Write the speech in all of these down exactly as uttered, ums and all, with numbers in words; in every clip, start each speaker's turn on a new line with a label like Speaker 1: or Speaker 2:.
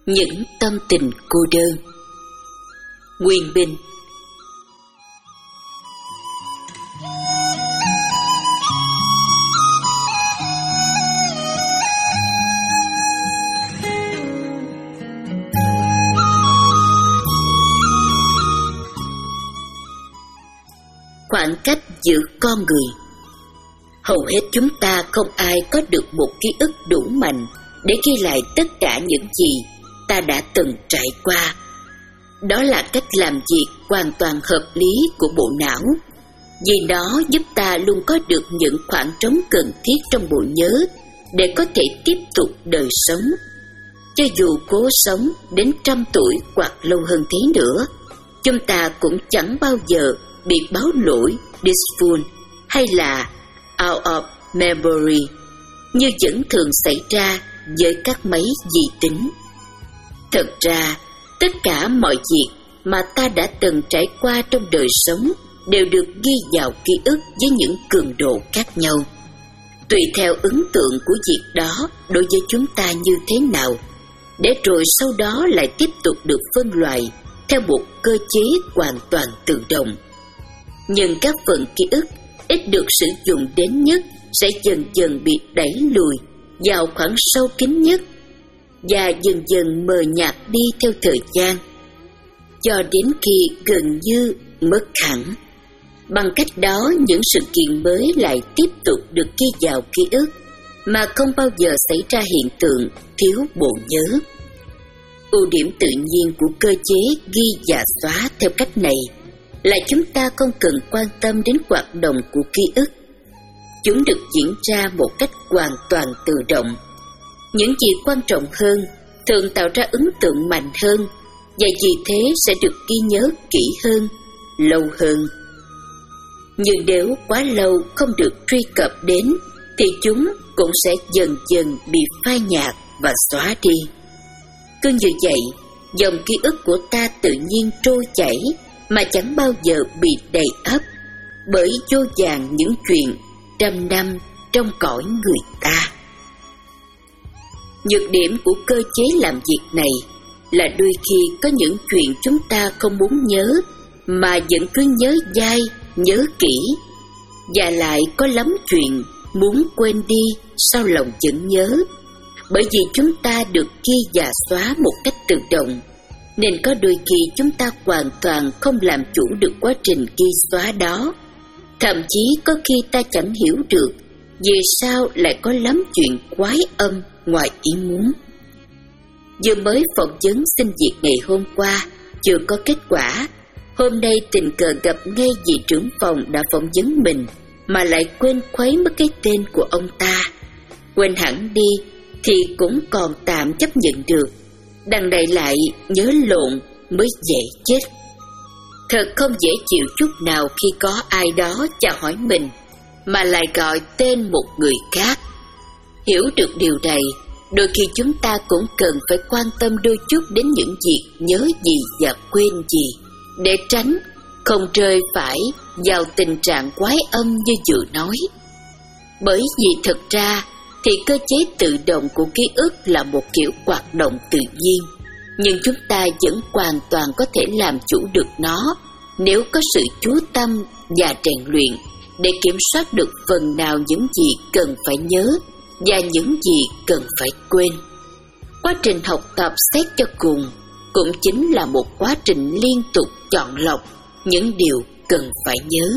Speaker 1: Những tâm tình cô đơn. Nguyên Bình. Khoảng cách giữa con người. Hầu hết chúng ta không ai có được một ký ức đủ mạnh để ghi lại tất cả những gì ta đã từng trải qua. Đó là cách làm việc hoàn toàn hợp lý của bộ não, vì nó giúp ta luôn có được những khoảng trống cần thiết trong bộ nhớ để có thể tiếp tục đời sống. Cho dù cố sống đến trăm tuổi hoặc lâu hơn thế nữa, chúng ta cũng chẳng bao giờ bị báo lỗi disfull hay là out of memory như vẫn thường xảy ra với các máy vi tính. Thật ra, tất cả mọi việc mà ta đã từng trải qua trong đời sống đều được ghi vào ký ức với những cường độ khác nhau. Tùy theo ấn tượng của việc đó đối với chúng ta như thế nào, để rồi sau đó lại tiếp tục được phân loại theo một cơ chế hoàn toàn tự động. Nhưng các phần ký ức ít được sử dụng đến nhất sẽ dần dần bị đẩy lùi vào khoảng sâu kín nhất và dần dần mờ nhạt đi theo thời gian, cho đến khi gần như mất hẳn. Bằng cách đó, những sự kiện mới lại tiếp tục được ghi vào ký ức mà không bao giờ xảy ra hiện tượng thiếu bộ nhớ. Ưu điểm tự nhiên của cơ chế ghi và xóa theo cách này là chúng ta không cần quan tâm đến hoạt động của ký ức. Chúng được diễn ra một cách hoàn toàn tự động. Những gì quan trọng hơn thường tạo ra ấn tượng mạnh hơn, và vì thế sẽ được ghi nhớ kỹ hơn, lâu hơn. Nhưng nếu quá lâu không được truy cập đến, thì chúng cũng sẽ dần dần bị phai nhạt và xóa đi. Cứ như vậy, dòng ký ức của ta tự nhiên trôi chảy mà chẳng bao giờ bị đầy ắp bởi vô vàn những chuyện trăm năm trong cõi người ta. Nhược điểm của cơ chế làm việc này là đôi khi có những chuyện chúng ta không muốn nhớ mà vẫn cứ nhớ dai, nhớ kỹ, và lại có lắm chuyện muốn quên đi sao lòng vẫn nhớ. Bởi vì chúng ta được ghi và xóa một cách tự động, nên có đôi khi chúng ta hoàn toàn không làm chủ được quá trình ghi xóa đó. Thậm chí có khi ta chẳng hiểu được vì sao lại có lắm chuyện quái âm ngoài ý muốn. Vừa mới phỏng vấn xin việc ngày hôm qua, chưa có kết quả. Hôm nay tình cờ gặp ngay vị trưởng phòng đã phỏng vấn mình mà lại quên khuấy mất cái tên của ông ta. Quên hẳn đi thì cũng còn tạm chấp nhận được, đằng này lại nhớ lộn mới dễ chết. Thật không dễ chịu chút nào khi có ai đó chào hỏi mình mà lại gọi tên một người khác. Hiểu được điều này, đôi khi chúng ta cũng cần phải quan tâm đôi chút đến những việc nhớ gì và quên gì, để tránh không rơi phải vào tình trạng quái âm như vừa nói. Bởi vì thật ra thì cơ chế tự động của ký ức là một kiểu hoạt động tự nhiên, nhưng chúng ta vẫn hoàn toàn có thể làm chủ được nó nếu có sự chú tâm và rèn luyện để kiểm soát được phần nào những gì cần phải nhớ và những gì cần phải quên. Quá trình học tập xét cho cùng cũng chính là một quá trình liên tục chọn lọc những điều cần phải nhớ.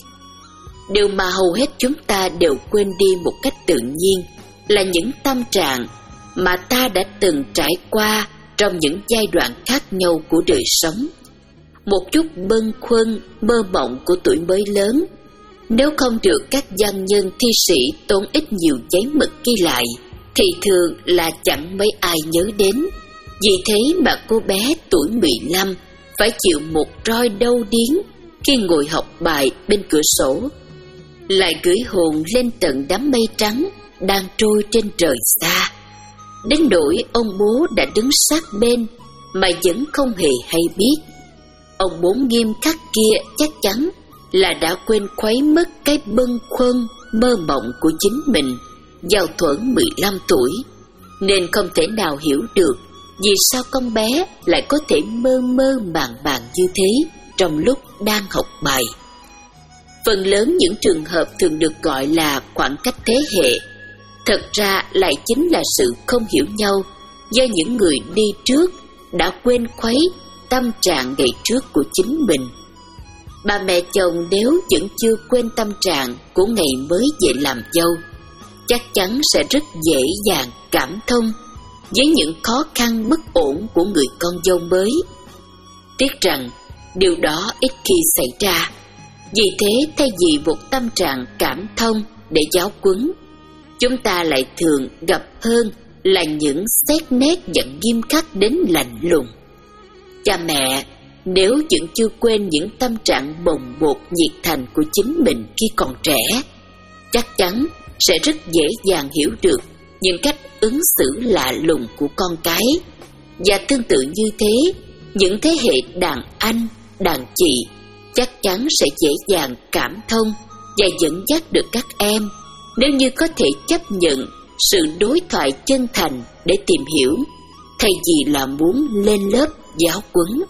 Speaker 1: Điều mà hầu hết chúng ta đều quên đi một cách tự nhiên là những tâm trạng mà ta đã từng trải qua trong những giai đoạn khác nhau của đời sống. Một chút bâng khuâng, mơ mộng của tuổi mới lớn, nếu không được các văn nhân thi sĩ tốn ít nhiều giấy mực ghi lại, thì thường là chẳng mấy ai nhớ đến. Vì thế mà cô bé tuổi mười lăm phải chịu một roi đau điếng khi ngồi học bài bên cửa sổ, lại gửi hồn lên tận đám mây trắng đang trôi trên trời xa. Đến nỗi ông bố đã đứng sát bên mà vẫn không hề hay biết. Ông bố nghiêm khắc kia chắc chắn là đã quên khuấy mất cái bâng khuâng mơ mộng của chính mình vào thuở mười lăm tuổi, nên không thể nào hiểu được vì sao con bé lại có thể mơ mơ màng màng như thế trong lúc đang học bài. Phần lớn những trường hợp thường được gọi là khoảng cách thế hệ, thật ra lại chính là sự không hiểu nhau do những người đi trước đã quên khuấy tâm trạng ngày trước của chính mình. Bà mẹ chồng nếu vẫn chưa quên tâm trạng của ngày mới về làm dâu, chắc chắn sẽ rất dễ dàng cảm thông với những khó khăn bất ổn của người con dâu mới. Tiếc rằng điều đó ít khi xảy ra. Vì thế, thay vì một tâm trạng cảm thông để giáo huấn, chúng ta lại thường gặp hơn là những xét nét giận nghiêm khắc đến lạnh lùng. Cha mẹ nếu vẫn chưa quên những tâm trạng bồng bột nhiệt thành của chính mình khi còn trẻ, chắc chắn sẽ rất dễ dàng hiểu được những cách ứng xử lạ lùng của con cái. Và tương tự như thế, những thế hệ đàn anh, đàn chị chắc chắn sẽ dễ dàng cảm thông và dẫn dắt được các em nếu như có thể chấp nhận sự đối thoại chân thành để tìm hiểu, thay vì là muốn lên lớp giáo huấn.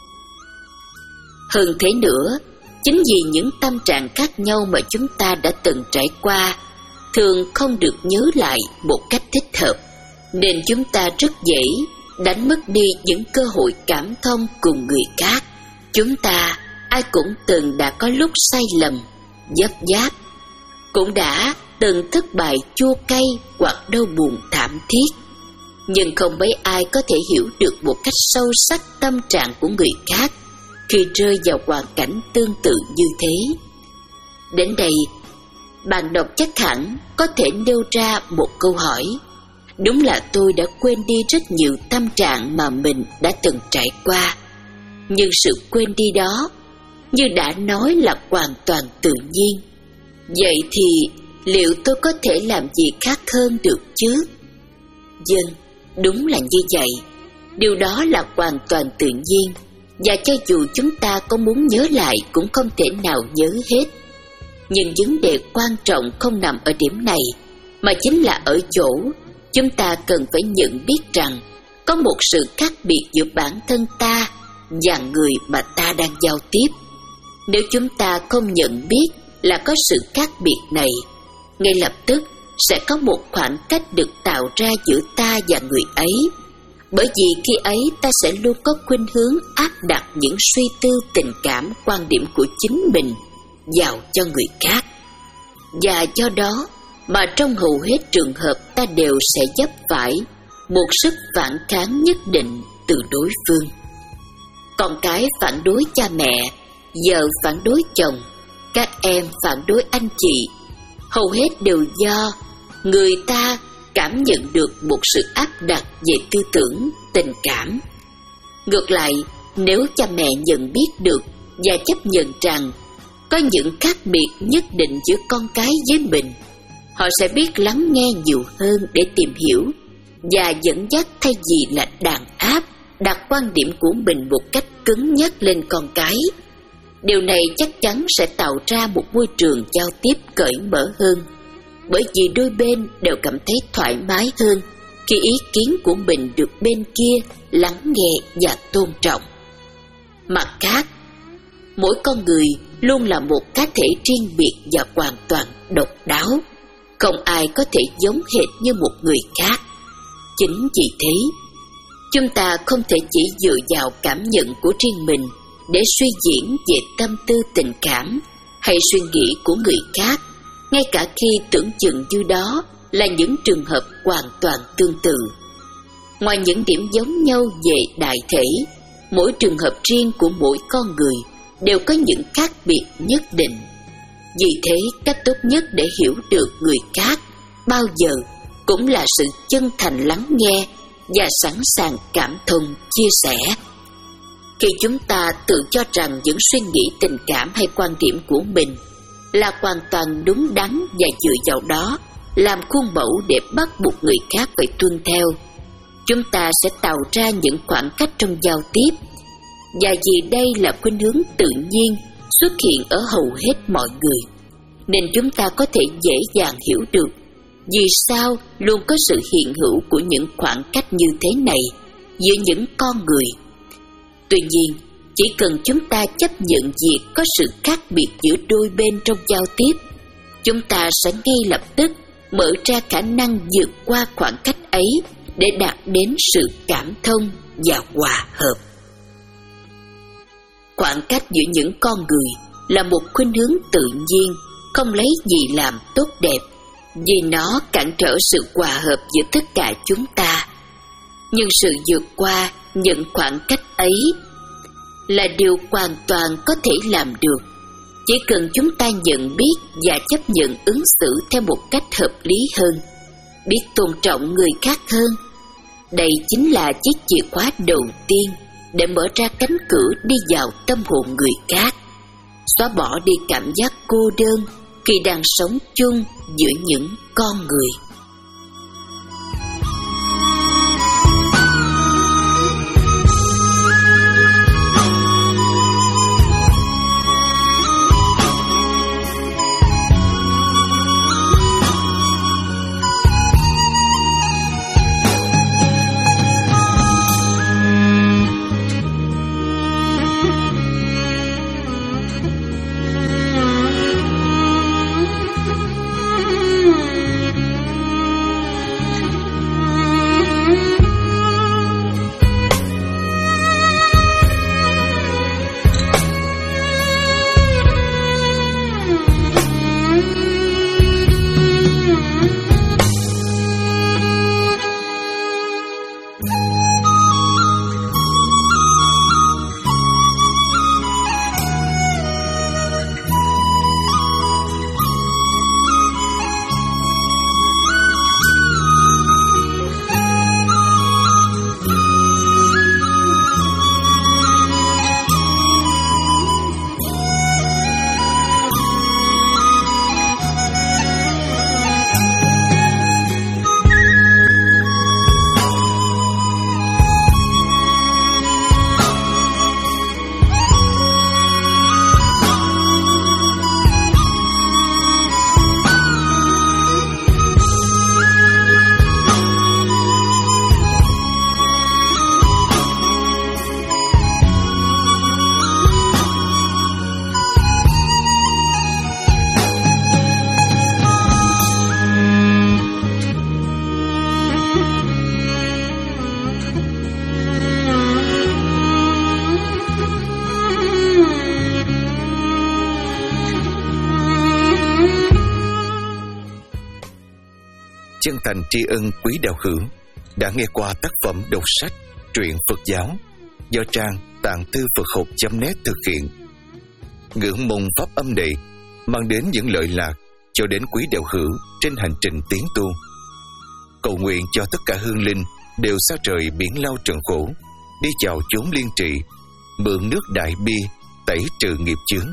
Speaker 1: Hơn thế nữa, chính vì những tâm trạng khác nhau mà chúng ta đã từng trải qua thường không được nhớ lại một cách thích hợp, nên chúng ta rất dễ đánh mất đi những cơ hội cảm thông cùng người khác. Chúng ta ai cũng từng đã có lúc sai lầm, dấp dáp, cũng đã từng thất bại chua cay hoặc đau buồn thảm thiết, nhưng không mấy ai có thể hiểu được một cách sâu sắc tâm trạng của người khác khi rơi vào hoàn cảnh tương tự như thế. Đến đây, bạn đọc chắc hẳn có thể nêu ra một câu hỏi: đúng là tôi đã quên đi rất nhiều tâm trạng mà mình đã từng trải qua, nhưng sự quên đi đó, như đã nói, là hoàn toàn tự nhiên. Vậy thì liệu tôi có thể làm gì khác hơn được chứ? Vâng, đúng là như vậy. Điều đó là hoàn toàn tự nhiên, và cho dù chúng ta có muốn nhớ lại cũng không thể nào nhớ hết. Nhưng vấn đề quan trọng không nằm ở điểm này, mà chính là ở chỗ chúng ta cần phải nhận biết rằng có một sự khác biệt giữa bản thân ta và người mà ta đang giao tiếp. Nếu chúng ta không nhận biết là có sự khác biệt này, ngay lập tức sẽ có một khoảng cách được tạo ra giữa ta và người ấy. Bởi vì khi ấy ta sẽ luôn có khuynh hướng áp đặt những suy tư, tình cảm, quan điểm của chính mình vào cho người khác. Và do đó mà trong hầu hết trường hợp ta đều sẽ vấp phải một sức phản kháng nhất định từ đối phương. Con cái phản đối cha mẹ, vợ phản đối chồng, các em phản đối anh chị, hầu hết đều do người ta cảm nhận được một sự áp đặt về tư tưởng, tình cảm. Ngược lại, nếu cha mẹ nhận biết được và chấp nhận rằng có những khác biệt nhất định giữa con cái với mình, họ sẽ biết lắng nghe nhiều hơn để tìm hiểu và dẫn dắt, thay vì là đàn áp, đặt quan điểm của mình một cách cứng nhắc lên con cái. Điều này chắc chắn sẽ tạo ra một môi trường giao tiếp cởi mở hơn, bởi vì đôi bên đều cảm thấy thoải mái hơn khi ý kiến của mình được bên kia lắng nghe và tôn trọng. Mặt khác, mỗi con người luôn là một cá thể riêng biệt và hoàn toàn độc đáo, không ai có thể giống hệt như một người khác. Chính vì thế, chúng ta không thể chỉ dựa vào cảm nhận của riêng mình để suy diễn về tâm tư, tình cảm hay suy nghĩ của người khác, ngay cả khi tưởng chừng như đó là những trường hợp hoàn toàn tương tự. Ngoài những điểm giống nhau về đại thể, mỗi trường hợp riêng của mỗi con người đều có những khác biệt nhất định. Vì thế, cách tốt nhất để hiểu được người khác bao giờ cũng là sự chân thành lắng nghe và sẵn sàng cảm thông, chia sẻ. Khi chúng ta tự cho rằng những suy nghĩ, tình cảm hay quan điểm của mình là hoàn toàn đúng đắn và dựa vào đó làm khuôn mẫu để bắt buộc người khác phải tuân theo, chúng ta sẽ tạo ra những khoảng cách trong giao tiếp. Và vì đây là khuynh hướng tự nhiên xuất hiện ở hầu hết mọi người, nên chúng ta có thể dễ dàng hiểu được vì sao luôn có sự hiện hữu của những khoảng cách như thế này giữa những con người. Tuy nhiên, chỉ cần chúng ta chấp nhận việc có sự khác biệt giữa đôi bên trong giao tiếp, chúng ta sẽ ngay lập tức mở ra khả năng vượt qua khoảng cách ấy để đạt đến sự cảm thông và hòa hợp. Khoảng cách giữa những con người là một khuynh hướng tự nhiên, không lấy gì làm tốt đẹp, vì nó cản trở sự hòa hợp giữa tất cả chúng ta. Nhưng sự vượt qua những khoảng cách ấy là điều hoàn toàn có thể làm được, chỉ cần chúng ta nhận biết và chấp nhận ứng xử theo một cách hợp lý hơn, biết tôn trọng người khác hơn. Đây chính là chiếc chìa khóa đầu tiên để mở ra cánh cửa đi vào tâm hồn người khác, xóa bỏ đi cảm giác cô đơn khi đang sống chung giữa những con người.
Speaker 2: Chân thành tri ân quý đạo hữu đã nghe qua tác phẩm đọc sách truyện Phật giáo do trang tạng thư Phật học chấm net thực hiện. Ngưỡng mong pháp âm này mang đến những lợi lạc cho đến quý đạo hữu trên hành trình tiến tu. Cầu nguyện cho tất cả hương linh đều xa trời biển lao trần khổ, đi vào chốn liên trị, mượn nước đại bi tẩy trừ nghiệp chướng.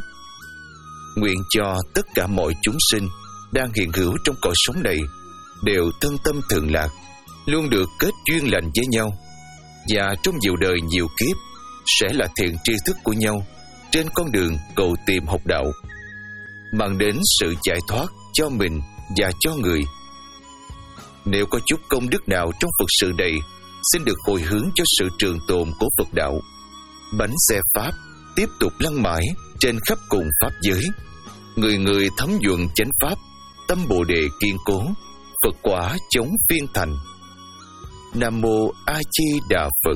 Speaker 2: Nguyện cho tất cả mọi chúng sinh đang hiện hữu trong cõi sống này đều thân tâm thường lạc, luôn được kết duyên lành với nhau, và trong nhiều đời nhiều kiếp sẽ là thiện tri thức của nhau trên con đường cầu tìm học đạo, mang đến sự giải thoát cho mình và cho người. Nếu có chút công đức nào trong Phật sự này, xin được hồi hướng cho sự trường tồn của Phật đạo. Bánh xe Pháp tiếp tục lăn mãi trên khắp cùng Pháp giới, người người thấm nhuận chánh Pháp, tâm Bồ Đề kiên cố, Phật quả chống phiên thành. Nam Mô A Di Đà Phật.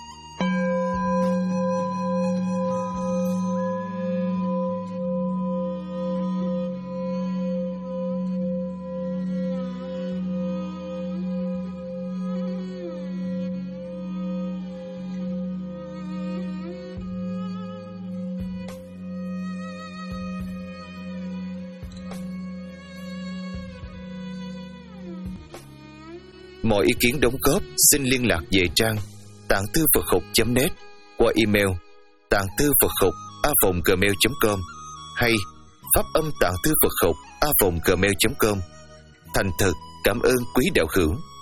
Speaker 2: Mọi ý kiến đóng góp xin liên lạc về trang tạng thư Phật học chấm net qua email tạng thư Phật học a vòng gmail chấm com hay pháp âm tạng thư Phật học a vòng gmail chấm com. Thành thật cảm ơn quý đạo hữu.